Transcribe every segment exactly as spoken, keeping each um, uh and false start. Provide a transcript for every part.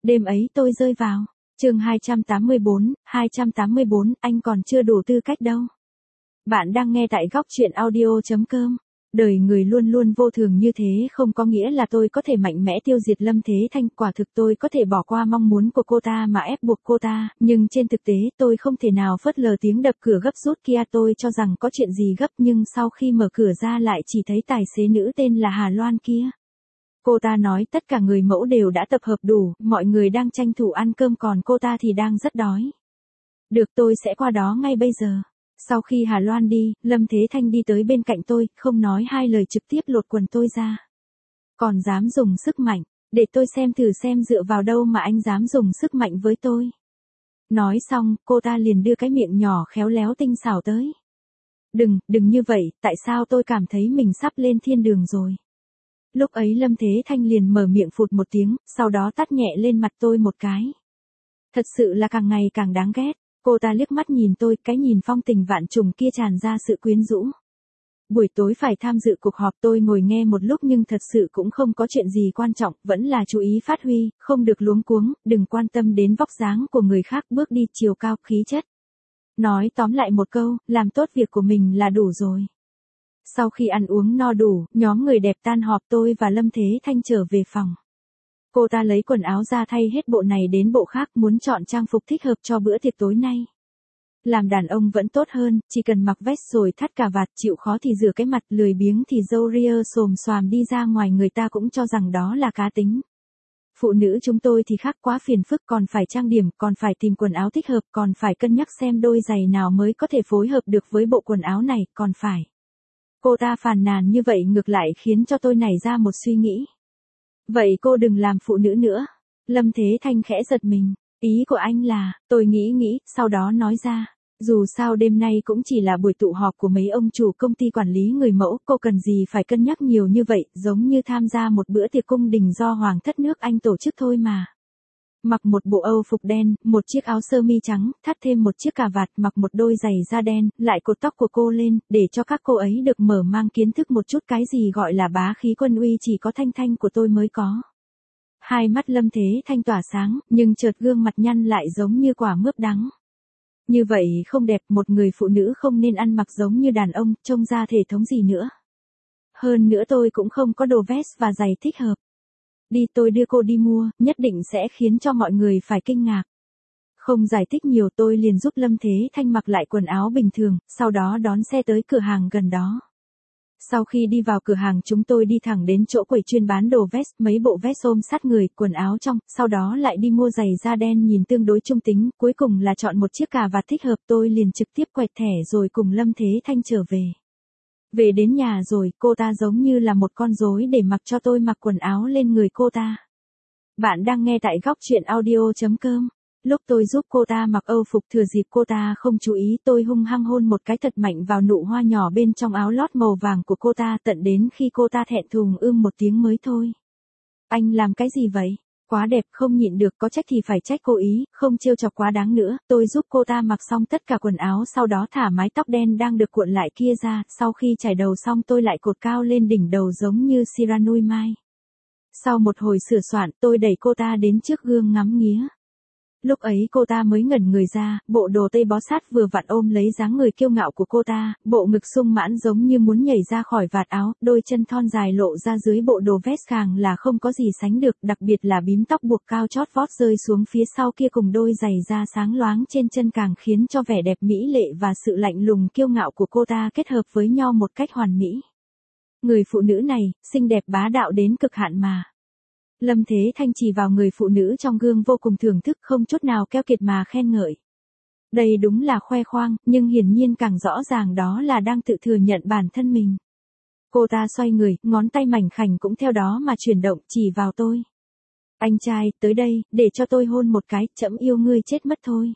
Đêm ấy tôi rơi vào. Chương hai trăm tám mươi bốn, hai trăm tám mươi bốn, anh còn chưa đủ tư cách đâu. Bạn đang nghe tại góc truyện audio chấm com. Đời người luôn luôn vô thường như thế không có nghĩa là tôi có thể mạnh mẽ tiêu diệt Lâm Thế Thanh, quả thực tôi có thể bỏ qua mong muốn của cô ta mà ép buộc cô ta, nhưng trên thực tế tôi không thể nào phớt lờ tiếng đập cửa gấp rút kia. Tôi cho rằng có chuyện gì gấp nhưng sau khi mở cửa ra lại chỉ thấy tài xế nữ tên là Hà Loan kia. Cô ta nói tất cả người mẫu đều đã tập hợp đủ, mọi người đang tranh thủ ăn cơm còn cô ta thì đang rất đói. Được, tôi sẽ qua đó ngay bây giờ. Sau khi Hà Loan đi, Lâm Thế Thanh đi tới bên cạnh tôi, không nói hai lời trực tiếp lột quần tôi ra. Còn dám dùng sức mạnh, để tôi xem thử xem dựa vào đâu mà anh dám dùng sức mạnh với tôi. Nói xong, cô ta liền đưa cái miệng nhỏ khéo léo tinh xảo tới. Đừng, đừng như vậy, tại sao tôi cảm thấy mình sắp lên thiên đường rồi. Lúc ấy Lâm Thế Thanh liền mở miệng phụt một tiếng, sau đó tát nhẹ lên mặt tôi một cái. Thật sự là càng ngày càng đáng ghét. Cô ta liếc mắt nhìn tôi, cái nhìn phong tình vạn trùng kia tràn ra sự quyến rũ. Buổi tối phải tham dự cuộc họp, tôi ngồi nghe một lúc nhưng thật sự cũng không có chuyện gì quan trọng, vẫn là chú ý phát huy, không được luống cuống, đừng quan tâm đến vóc dáng của người khác, bước đi chiều cao, khí chất. Nói tóm lại một câu, làm tốt việc của mình là đủ rồi. Sau khi ăn uống no đủ, nhóm người đẹp tan họp, tôi và Lâm Thế Thanh trở về phòng. Cô ta lấy quần áo ra thay hết bộ này đến bộ khác, muốn chọn trang phục thích hợp cho bữa tiệc tối nay. Làm đàn ông vẫn tốt hơn, chỉ cần mặc vest rồi thắt cà vạt, chịu khó thì rửa cái mặt, lười biếng thì râu ria xồm xoàm đi ra ngoài người ta cũng cho rằng đó là cá tính. Phụ nữ chúng tôi thì khác, quá phiền phức, còn phải trang điểm, còn phải tìm quần áo thích hợp, còn phải cân nhắc xem đôi giày nào mới có thể phối hợp được với bộ quần áo này, còn phải. Cô ta phàn nàn như vậy ngược lại khiến cho tôi nảy ra một suy nghĩ. Vậy cô đừng làm phụ nữ nữa. Lâm Thế Thanh khẽ giật mình. Ý của anh là, tôi nghĩ nghĩ, sau đó nói ra. Dù sao đêm nay cũng chỉ là buổi tụ họp của mấy ông chủ công ty quản lý người mẫu, cô cần gì phải cân nhắc nhiều như vậy, giống như tham gia một bữa tiệc cung đình do Hoàng thất nước Anh tổ chức thôi mà. Mặc một bộ Âu phục đen, một chiếc áo sơ mi trắng, thắt thêm một chiếc cà vạt, mặc một đôi giày da đen, lại cột tóc của cô lên, để cho các cô ấy được mở mang kiến thức một chút cái gì gọi là bá khí quân uy chỉ có Thanh Thanh của tôi mới có. Hai mắt Lâm Thế Thanh tỏa sáng, nhưng chợt gương mặt nhăn lại giống như quả mướp đắng. Như vậy không đẹp, một người phụ nữ không nên ăn mặc giống như đàn ông, trông ra thể thống gì nữa. Hơn nữa tôi cũng không có đồ vest và giày thích hợp. Đi, tôi đưa cô đi mua, nhất định sẽ khiến cho mọi người phải kinh ngạc. Không giải thích nhiều, tôi liền giúp Lâm Thế Thanh mặc lại quần áo bình thường, sau đó đón xe tới cửa hàng gần đó. Sau khi đi vào cửa hàng chúng tôi đi thẳng đến chỗ quầy chuyên bán đồ vest, mấy bộ vest ôm sát người, quần áo trong, sau đó lại đi mua giày da đen nhìn tương đối trung tính, cuối cùng là chọn một chiếc cà vạt thích hợp. Tôi liền trực tiếp quẹt thẻ rồi cùng Lâm Thế Thanh trở về. Về đến nhà rồi, cô ta giống như là một con rối để mặc cho tôi mặc quần áo lên người cô ta. Bạn đang nghe tại góc truyện audio chấm com. Lúc tôi giúp cô ta mặc Âu phục, thừa dịp cô ta không chú ý, tôi hung hăng hôn một cái thật mạnh vào nụ hoa nhỏ bên trong áo lót màu vàng của cô ta, tận đến khi cô ta thẹn thùng ưm một tiếng mới thôi. Anh làm cái gì vậy? Quá đẹp, không nhịn được, có trách thì phải trách cô ý, không trêu chọc quá đáng nữa. Tôi giúp cô ta mặc xong tất cả quần áo, sau đó thả mái tóc đen đang được cuộn lại kia ra, sau khi chải đầu xong tôi lại cột cao lên đỉnh đầu giống như Siranui Mai. Sau một hồi sửa soạn, tôi đẩy cô ta đến trước gương ngắm nghía. Lúc ấy cô ta mới ngẩn người ra, bộ đồ tây bó sát vừa vặn ôm lấy dáng người kiêu ngạo của cô ta, bộ ngực sung mãn giống như muốn nhảy ra khỏi vạt áo, đôi chân thon dài lộ ra dưới bộ đồ vest càng là không có gì sánh được, đặc biệt là bím tóc buộc cao chót vót rơi xuống phía sau kia cùng đôi giày da sáng loáng trên chân càng khiến cho vẻ đẹp mỹ lệ và sự lạnh lùng kiêu ngạo của cô ta kết hợp với nhau một cách hoàn mỹ. Người phụ nữ này, xinh đẹp bá đạo đến cực hạn mà. Lâm Thế Thanh chỉ vào người phụ nữ trong gương vô cùng thưởng thức, không chút nào keo kiệt mà khen ngợi. Đây đúng là khoe khoang, nhưng hiển nhiên càng rõ ràng đó là đang tự thừa nhận bản thân mình. Cô ta xoay người, ngón tay mảnh khảnh cũng theo đó mà chuyển động, chỉ vào tôi. Anh trai, tới đây, để cho tôi hôn một cái, trẫm yêu ngươi chết mất thôi.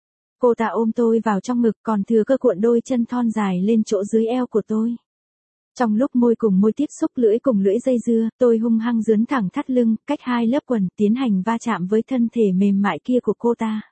Cô ta ôm tôi vào trong ngực, còn thừa cơ cuộn đôi chân thon dài lên chỗ dưới eo của tôi. Trong lúc môi cùng môi tiếp xúc, lưỡi cùng lưỡi dây dưa, tôi hung hăng dướn thẳng thắt lưng, cách hai lớp quần, tiến hành va chạm với thân thể mềm mại kia của cô ta.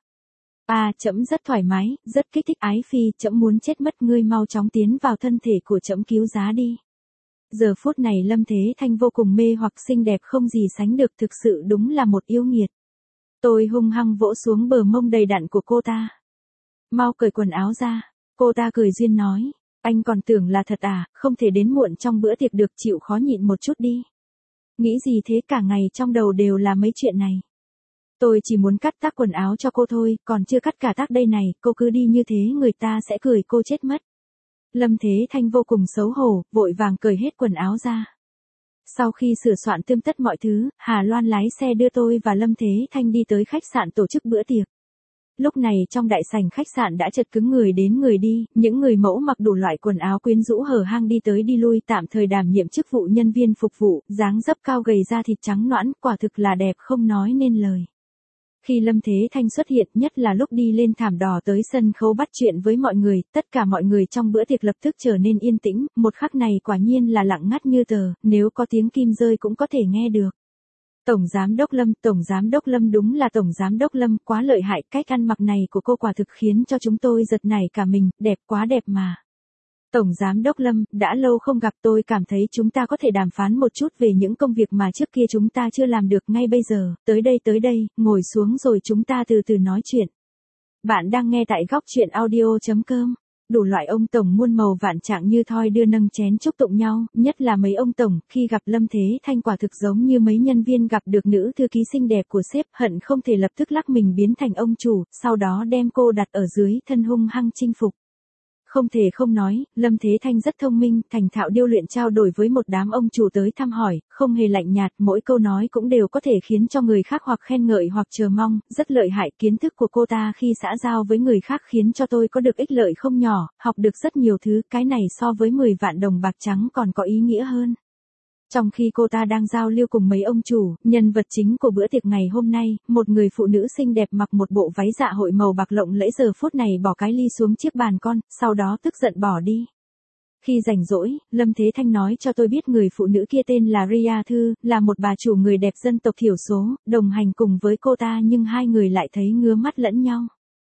À, trẫm rất thoải mái, rất kích thích, ái phi, trẫm muốn chết mất, ngươi mau chóng tiến vào thân thể của trẫm cứu giá đi. Giờ phút này Lâm Thế Thanh vô cùng mê hoặc, xinh đẹp không gì sánh được, thực sự đúng là một yêu nghiệt. Tôi hung hăng vỗ xuống bờ mông đầy đặn của cô ta. Mau cởi quần áo ra. Cô ta cười duyên nói. Anh còn tưởng là thật à, không thể đến muộn trong bữa tiệc được, chịu khó nhịn một chút đi. Nghĩ gì thế, cả ngày trong đầu đều là mấy chuyện này. Tôi chỉ muốn cắt tóc quần áo cho cô thôi, còn chưa cắt cả tóc đây này, cô cứ đi như thế người ta sẽ cười cô chết mất. Lâm Thế Thanh vô cùng xấu hổ, vội vàng cởi hết quần áo ra. Sau khi sửa soạn tươm tất mọi thứ, Hà Loan lái xe đưa tôi và Lâm Thế Thanh đi tới khách sạn tổ chức bữa tiệc. Lúc này trong đại sảnh khách sạn đã chật cứng người đến người đi, những người mẫu mặc đủ loại quần áo quyến rũ hở hang đi tới đi lui, tạm thời đảm nhiệm chức vụ nhân viên phục vụ, dáng dấp cao gầy, da thịt trắng nõn, quả thực là đẹp không nói nên lời. Khi Lâm Thế Thanh xuất hiện, nhất là lúc đi lên thảm đỏ tới sân khấu bắt chuyện với mọi người, tất cả mọi người trong bữa tiệc lập tức trở nên yên tĩnh, một khắc này quả nhiên là lặng ngắt như tờ, nếu có tiếng kim rơi cũng có thể nghe được. Tổng Giám đốc Lâm, Tổng Giám đốc Lâm đúng là Tổng Giám đốc Lâm, quá lợi hại, cách ăn mặc này của cô quả thực khiến cho chúng tôi giật nảy cả mình, đẹp quá đẹp mà. Tổng Giám đốc Lâm, đã lâu không gặp, tôi cảm thấy chúng ta có thể đàm phán một chút về những công việc mà trước kia chúng ta chưa làm được ngay bây giờ, tới đây tới đây, ngồi xuống rồi chúng ta từ từ nói chuyện. Bạn đang nghe tại góc truyện audio chấm com. Đủ loại ông tổng muôn màu vạn trạng như thoi đưa nâng chén chúc tụng nhau, nhất là mấy ông tổng, khi gặp Lâm Thế Thanh quả thực giống như mấy nhân viên gặp được nữ thư ký xinh đẹp của sếp, hận không thể lập tức lắc mình biến thành ông chủ, sau đó đem cô đặt ở dưới thân hung hăng chinh phục. Không thể không nói, Lâm Thế Thanh rất thông minh, thành thạo điêu luyện trao đổi với một đám ông chủ tới thăm hỏi, không hề lạnh nhạt, mỗi câu nói cũng đều có thể khiến cho người khác hoặc khen ngợi hoặc chờ mong, rất lợi hại. Kiến thức của cô ta khi xã giao với người khác khiến cho tôi có được ích lợi không nhỏ, học được rất nhiều thứ, cái này so với mười vạn đồng bạc trắng còn có ý nghĩa hơn. Trong khi cô ta đang giao lưu cùng mấy ông chủ, nhân vật chính của bữa tiệc ngày hôm nay, một người phụ nữ xinh đẹp mặc một bộ váy dạ hội màu bạc lộng lẫy giờ phút này bỏ cái ly xuống chiếc bàn con, sau đó tức giận bỏ đi. Khi rảnh rỗi, Lâm Thế Thanh nói cho tôi biết người phụ nữ kia tên là Ria Thư, là một bà chủ người đẹp dân tộc thiểu số, đồng hành cùng với cô ta nhưng hai người lại thấy ngứa mắt lẫn nhau.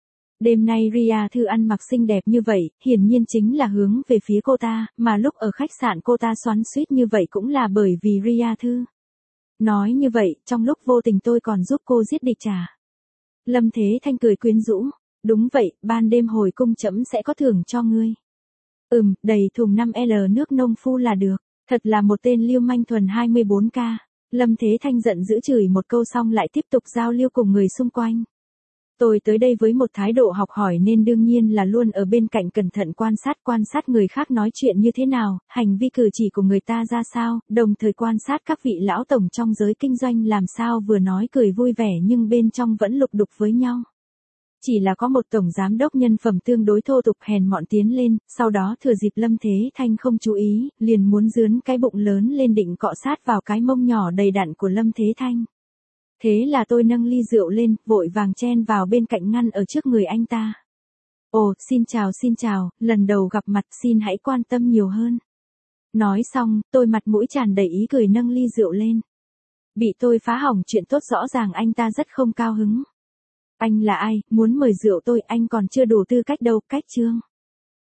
Đêm nay Ria Thư ăn mặc xinh đẹp như vậy, hiển nhiên chính là hướng về phía cô ta, mà lúc ở khách sạn cô ta xoắn xuýt như vậy cũng là bởi vì Ria Thư. Nói như vậy, trong lúc vô tình tôi còn giúp cô giết địch trả. Lâm Thế Thanh cười quyến rũ. Đúng vậy, ban đêm hồi cung trẫm sẽ có thưởng cho ngươi. Ừm, đầy thùng năm lít nước nông phu là được. Thật là một tên lưu manh thuần hai mươi bốn K. Lâm Thế Thanh giận dữ chửi một câu xong lại tiếp tục giao lưu cùng người xung quanh. Tôi tới đây với một thái độ học hỏi nên đương nhiên là luôn ở bên cạnh cẩn thận quan sát quan sát người khác nói chuyện như thế nào, hành vi cử chỉ của người ta ra sao, đồng thời quan sát các vị lão tổng trong giới kinh doanh làm sao vừa nói cười vui vẻ nhưng bên trong vẫn lục đục với nhau. Chỉ là có một tổng giám đốc nhân phẩm tương đối thô tục hèn mọn tiến lên, sau đó thừa dịp Lâm Thế Thanh không chú ý, liền muốn dướn cái bụng lớn lên định cọ sát vào cái mông nhỏ đầy đặn của Lâm Thế Thanh. Thế là tôi nâng ly rượu lên, vội vàng chen vào bên cạnh ngăn ở trước người anh ta. Ồ, xin chào xin chào, lần đầu gặp mặt xin hãy quan tâm nhiều hơn. Nói xong, tôi mặt mũi tràn đầy ý cười nâng ly rượu lên. Bị tôi phá hỏng chuyện tốt rõ ràng anh ta rất không cao hứng. Anh là ai, muốn mời rượu tôi, anh còn chưa đủ tư cách đâu, cách chương.